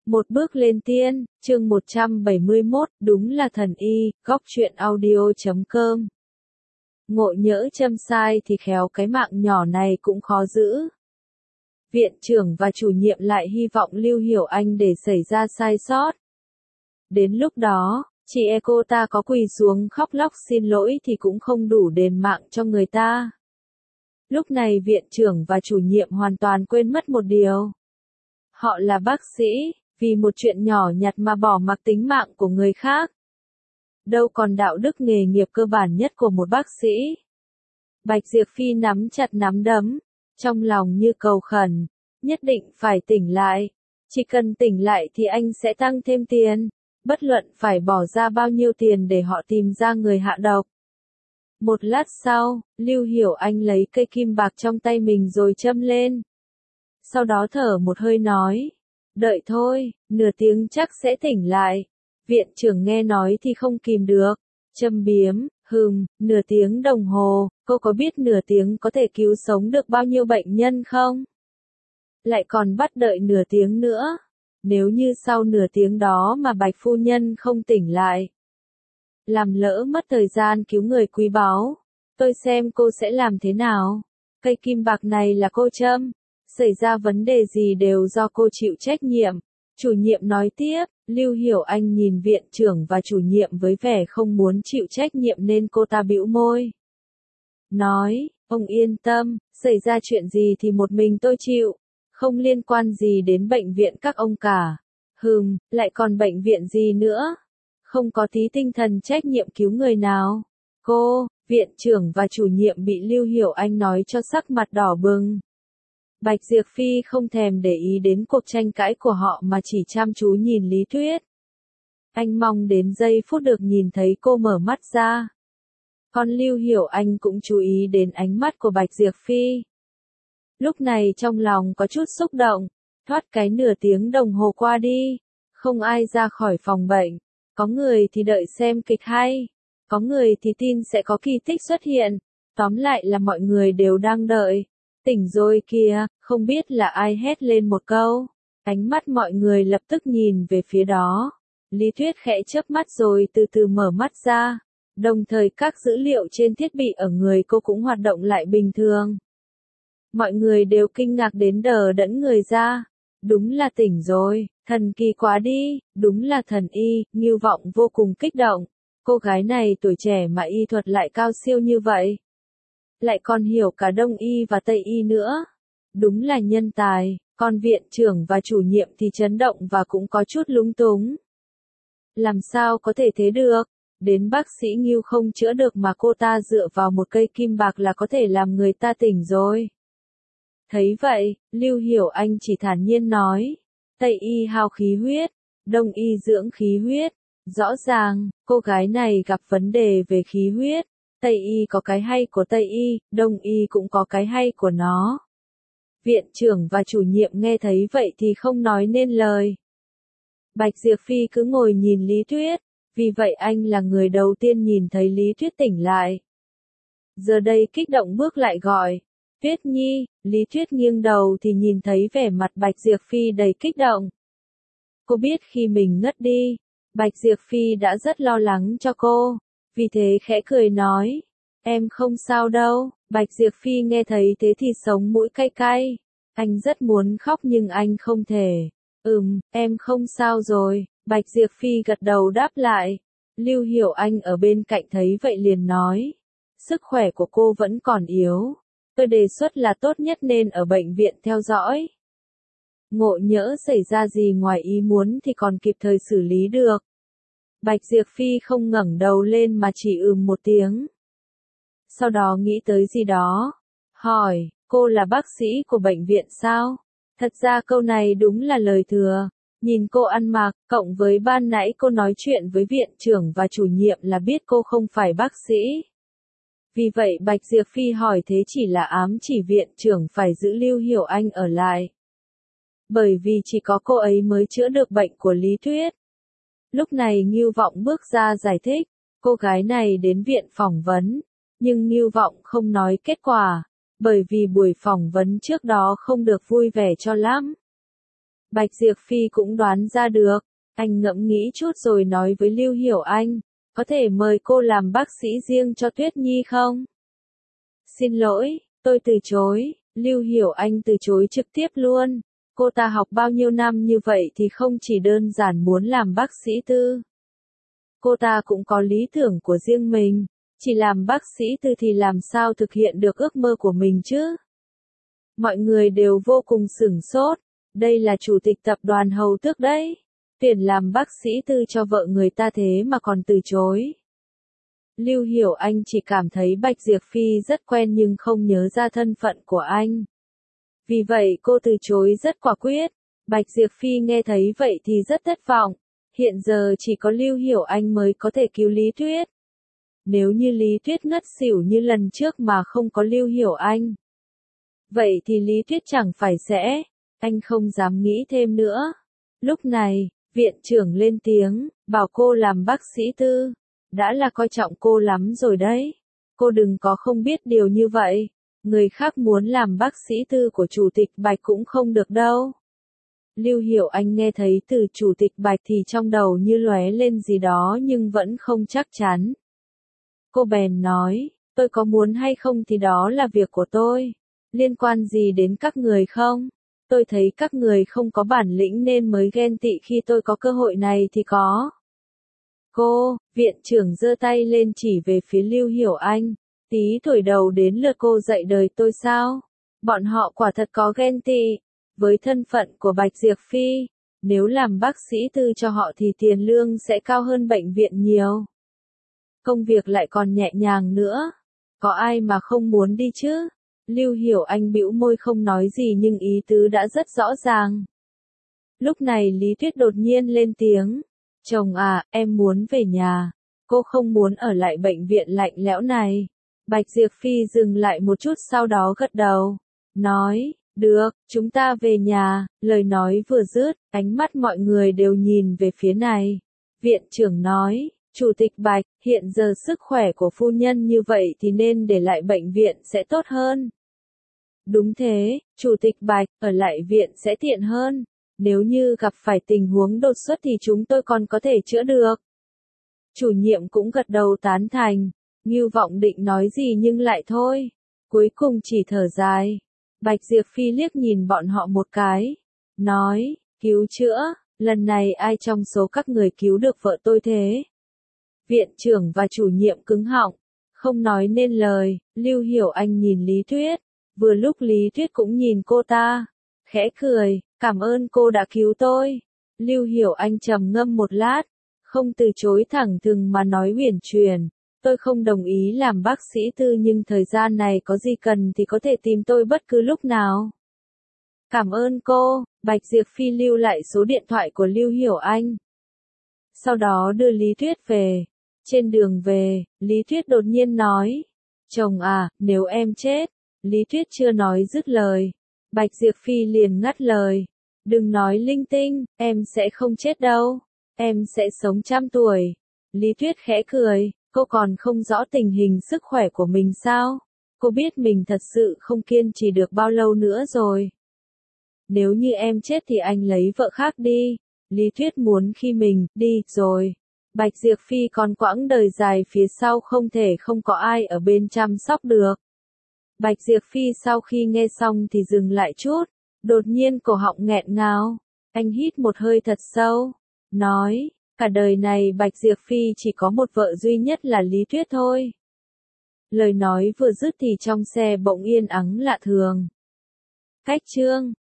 Một bước lên tiên, chương 171, đúng là thần y, góc truyện audio.com. Ngộ nhỡ châm sai thì khéo cái mạng nhỏ này cũng khó giữ. Viện trưởng và chủ nhiệm lại hy vọng Lưu Hiểu Anh để xảy ra sai sót. Đến lúc đó, chị cô ta có quỳ xuống khóc lóc xin lỗi thì cũng không đủ đền mạng cho người ta. Lúc này viện trưởng và chủ nhiệm hoàn toàn quên mất một điều. Họ là bác sĩ, vì một chuyện nhỏ nhặt mà bỏ mặc tính mạng của người khác. Đâu còn đạo đức nghề nghiệp cơ bản nhất của một bác sĩ. Bạch Diệp Phi nắm chặt nắm đấm, trong lòng như cầu khẩn, nhất định phải tỉnh lại. Chỉ cần tỉnh lại thì anh sẽ tăng thêm tiền, bất luận phải bỏ ra bao nhiêu tiền để họ tìm ra người hạ độc. Một lát sau, Lưu Hiểu Anh lấy cây kim bạc trong tay mình rồi châm lên. Sau đó thở một hơi nói, đợi thôi, nửa tiếng chắc sẽ tỉnh lại. Viện trưởng nghe nói thì không kìm được, châm biếm, nửa tiếng đồng hồ, cô có biết nửa tiếng có thể cứu sống được bao nhiêu bệnh nhân không? Lại còn bắt đợi nửa tiếng nữa, nếu như sau nửa tiếng đó mà Bạch phu nhân không tỉnh lại, làm lỡ mất thời gian cứu người quý báu, tôi xem cô sẽ làm thế nào. Cây kim bạc này là cô châm, xảy ra vấn đề gì đều do cô chịu trách nhiệm. Chủ nhiệm nói tiếp, Lưu Hiểu Anh nhìn viện trưởng và chủ nhiệm với vẻ không muốn chịu trách nhiệm nên cô ta bĩu môi. Nói, ông yên tâm, xảy ra chuyện gì thì một mình tôi chịu, không liên quan gì đến bệnh viện các ông cả. Lại còn bệnh viện gì nữa? Không có tí tinh thần trách nhiệm cứu người nào. Cô, viện trưởng và chủ nhiệm bị Lưu Hiểu Anh nói cho sắc mặt đỏ bừng. Bạch Diệp Phi không thèm để ý đến cuộc tranh cãi của họ mà chỉ chăm chú nhìn Lý Tuyết. Anh mong đến giây phút được nhìn thấy cô mở mắt ra. Còn Lưu Hiểu Anh cũng chú ý đến ánh mắt của Bạch Diệp Phi. Lúc này trong lòng có chút xúc động, thoát cái nửa tiếng đồng hồ qua đi, không ai ra khỏi phòng bệnh. Có người thì đợi xem kịch hay, có người thì tin sẽ có kỳ tích xuất hiện, tóm lại là mọi người đều đang đợi. Tỉnh rồi kìa, không biết là ai hét lên một câu. Ánh mắt mọi người lập tức nhìn về phía đó. Lý Tuyết khẽ chớp mắt rồi từ từ mở mắt ra. Đồng thời các dữ liệu trên thiết bị ở người cô cũng hoạt động lại bình thường. Mọi người đều kinh ngạc đến đờ đẫn người ra. Đúng là tỉnh rồi, thần kỳ quá đi, đúng là thần y, Ngưu Vọng vô cùng kích động. Cô gái này tuổi trẻ mà y thuật lại cao siêu như vậy. Lại còn hiểu cả Đông y và Tây y nữa. Đúng là nhân tài, còn viện trưởng và chủ nhiệm thì chấn động và cũng có chút lúng túng. Làm sao có thể thế được? Đến bác sĩ Ngưu không chữa được mà cô ta dựa vào một cây kim bạc là có thể làm người ta tỉnh rồi. Thấy vậy, Lưu Hiểu Anh chỉ thản nhiên nói, Tây y hao khí huyết, Đông y dưỡng khí huyết. Rõ ràng, cô gái này gặp vấn đề về khí huyết. Tây y có cái hay của Tây y, Đông y cũng có cái hay của nó. Viện trưởng và chủ nhiệm nghe thấy vậy thì không nói nên lời. Bạch Diệp Phi cứ ngồi nhìn Lý Tuyết, vì vậy anh là người đầu tiên nhìn thấy Lý Tuyết tỉnh lại. Giờ đây kích động bước lại gọi, Tuyết Nhi. Lý Tuyết nghiêng đầu thì nhìn thấy vẻ mặt Bạch Diệp Phi đầy kích động. Cô biết khi mình ngất đi, Bạch Diệp Phi đã rất lo lắng cho cô. Vì thế khẽ cười nói, em không sao đâu. Bạch Diệp Phi nghe thấy thế thì sống mũi cay cay. Anh rất muốn khóc nhưng anh không thể. Em không sao rồi. Bạch Diệp Phi gật đầu đáp lại. Lưu Hiểu Anh ở bên cạnh thấy vậy liền nói, sức khỏe của cô vẫn còn yếu. Tôi đề xuất là tốt nhất nên ở bệnh viện theo dõi. Ngộ nhỡ xảy ra gì ngoài ý muốn thì còn kịp thời xử lý được. Bạch Diệp Phi không ngẩng đầu lên mà chỉ một tiếng. Sau đó nghĩ tới gì đó, hỏi, cô là bác sĩ của bệnh viện sao? Thật ra câu này đúng là lời thừa. Nhìn cô ăn mặc, cộng với ban nãy cô nói chuyện với viện trưởng và chủ nhiệm là biết cô không phải bác sĩ. Vì vậy Bạch Diệp Phi hỏi thế chỉ là ám chỉ viện trưởng phải giữ Lưu Hiểu Anh ở lại. Bởi vì chỉ có cô ấy mới chữa được bệnh của Lý Tuyết. Lúc này Ngưu Vọng bước ra giải thích, cô gái này đến viện phỏng vấn, nhưng Ngưu Vọng không nói kết quả, bởi vì buổi phỏng vấn trước đó không được vui vẻ cho lắm. Bạch Diệp Phi cũng đoán ra được. Anh ngẫm nghĩ chút rồi nói với Lưu Hiểu Anh, có thể mời cô làm bác sĩ riêng cho Tuyết Nhi không? Xin lỗi, tôi từ chối. Lưu Hiểu Anh từ chối trực tiếp luôn. Cô ta học bao nhiêu năm như vậy thì không chỉ đơn giản muốn làm bác sĩ tư. Cô ta cũng có lý tưởng của riêng mình. Chỉ làm bác sĩ tư thì làm sao thực hiện được ước mơ của mình chứ? Mọi người đều vô cùng sửng sốt. Đây là chủ tịch tập đoàn Hầu Tước đấy. Tuyển làm bác sĩ tư cho vợ người ta thế mà còn từ chối. Lưu Hiểu Anh chỉ cảm thấy Bạch Diệp Phi rất quen nhưng không nhớ ra thân phận của anh. Vì vậy cô từ chối rất quả quyết. Bạch Diệp Phi nghe thấy vậy thì rất thất vọng. Hiện giờ chỉ có Lưu Hiểu Anh mới có thể cứu Lý Tuyết. Nếu như Lý Tuyết ngất xỉu như lần trước mà không có Lưu Hiểu Anh, vậy thì Lý Tuyết chẳng phải sẽ. Anh không dám nghĩ thêm nữa. Lúc này, viện trưởng lên tiếng, bảo cô làm bác sĩ tư. Đã là coi trọng cô lắm rồi đấy. Cô đừng có không biết điều như vậy. Người khác muốn làm bác sĩ tư của Chủ tịch Bạch cũng không được đâu. Lưu Hiểu Anh nghe thấy từ Chủ tịch Bạch thì trong đầu như lóe lên gì đó nhưng vẫn không chắc chắn. Cô bèn nói, tôi có muốn hay không thì đó là việc của tôi. Liên quan gì đến các người không? Tôi thấy các người không có bản lĩnh nên mới ghen tị khi tôi có cơ hội này thì có. Cô, viện trưởng giơ tay lên chỉ về phía Lưu Hiểu Anh. Tí thổi đầu đến lượt cô dạy đời tôi sao? Bọn họ quả thật có ghen tị. Với thân phận của Bạch Diệp Phi, nếu làm bác sĩ tư cho họ thì tiền lương sẽ cao hơn bệnh viện nhiều. Công việc lại còn nhẹ nhàng nữa. Có ai mà không muốn đi chứ? Lưu Hiểu Anh bĩu môi không nói gì nhưng ý tứ đã rất rõ ràng. Lúc này Lý Tuyết đột nhiên lên tiếng. Chồng à, em muốn về nhà. Cô không muốn ở lại bệnh viện lạnh lẽo này. Bạch Diệp Phi dừng lại một chút sau đó gật đầu. Nói, được, chúng ta về nhà. Lời nói vừa dứt, ánh mắt mọi người đều nhìn về phía này. Viện trưởng nói, Chủ tịch Bạch, hiện giờ sức khỏe của phu nhân như vậy thì nên để lại bệnh viện sẽ tốt hơn. Đúng thế, Chủ tịch Bạch, ở lại viện sẽ tiện hơn. Nếu như gặp phải tình huống đột xuất thì chúng tôi còn có thể chữa được. Chủ nhiệm cũng gật đầu tán thành. Ngưu Vọng định nói gì nhưng lại thôi. Cuối cùng chỉ thở dài. Bạch Diệp Phi liếc nhìn bọn họ một cái. Nói, cứu chữa, lần này ai trong số các người cứu được vợ tôi thế? Viện trưởng và chủ nhiệm cứng họng. Không nói nên lời, Lưu Hiểu Anh nhìn Lý Tuyết. Vừa lúc Lý Tuyết cũng nhìn cô ta. Khẽ cười, cảm ơn cô đã cứu tôi. Lưu Hiểu Anh trầm ngâm một lát. Không từ chối thẳng thừng mà nói uyển chuyển. Tôi không đồng ý làm bác sĩ tư nhưng thời gian này có gì cần thì có thể tìm tôi bất cứ lúc nào. Cảm ơn cô. Bạch Diệp Phi lưu lại số điện thoại của Lưu Hiểu Anh. Sau đó đưa Lý Tuyết về. Trên đường về, Lý Tuyết đột nhiên nói. Chồng à, nếu em chết. Lý Tuyết chưa nói dứt lời. Bạch Diệp Phi liền ngắt lời. Đừng nói linh tinh, em sẽ không chết đâu. Em sẽ sống 100 tuổi. Lý Tuyết khẽ cười. Cô còn không rõ tình hình sức khỏe của mình sao? Cô biết mình thật sự không kiên trì được bao lâu nữa rồi. Nếu như em chết thì anh lấy vợ khác đi. Lý Tuyết muốn khi mình đi rồi. Bạch Diệp Phi còn quãng đời dài phía sau không thể không có ai ở bên chăm sóc được. Bạch Diệp Phi sau khi nghe xong thì dừng lại chút. Đột nhiên cổ họng nghẹn ngào. Anh hít một hơi thật sâu. Nói. Cả đời này Bạch Diệp Phi chỉ có một vợ duy nhất là Lý Tuyết thôi. Lời nói vừa dứt thì trong xe bỗng yên ắng lạ thường. Cách chương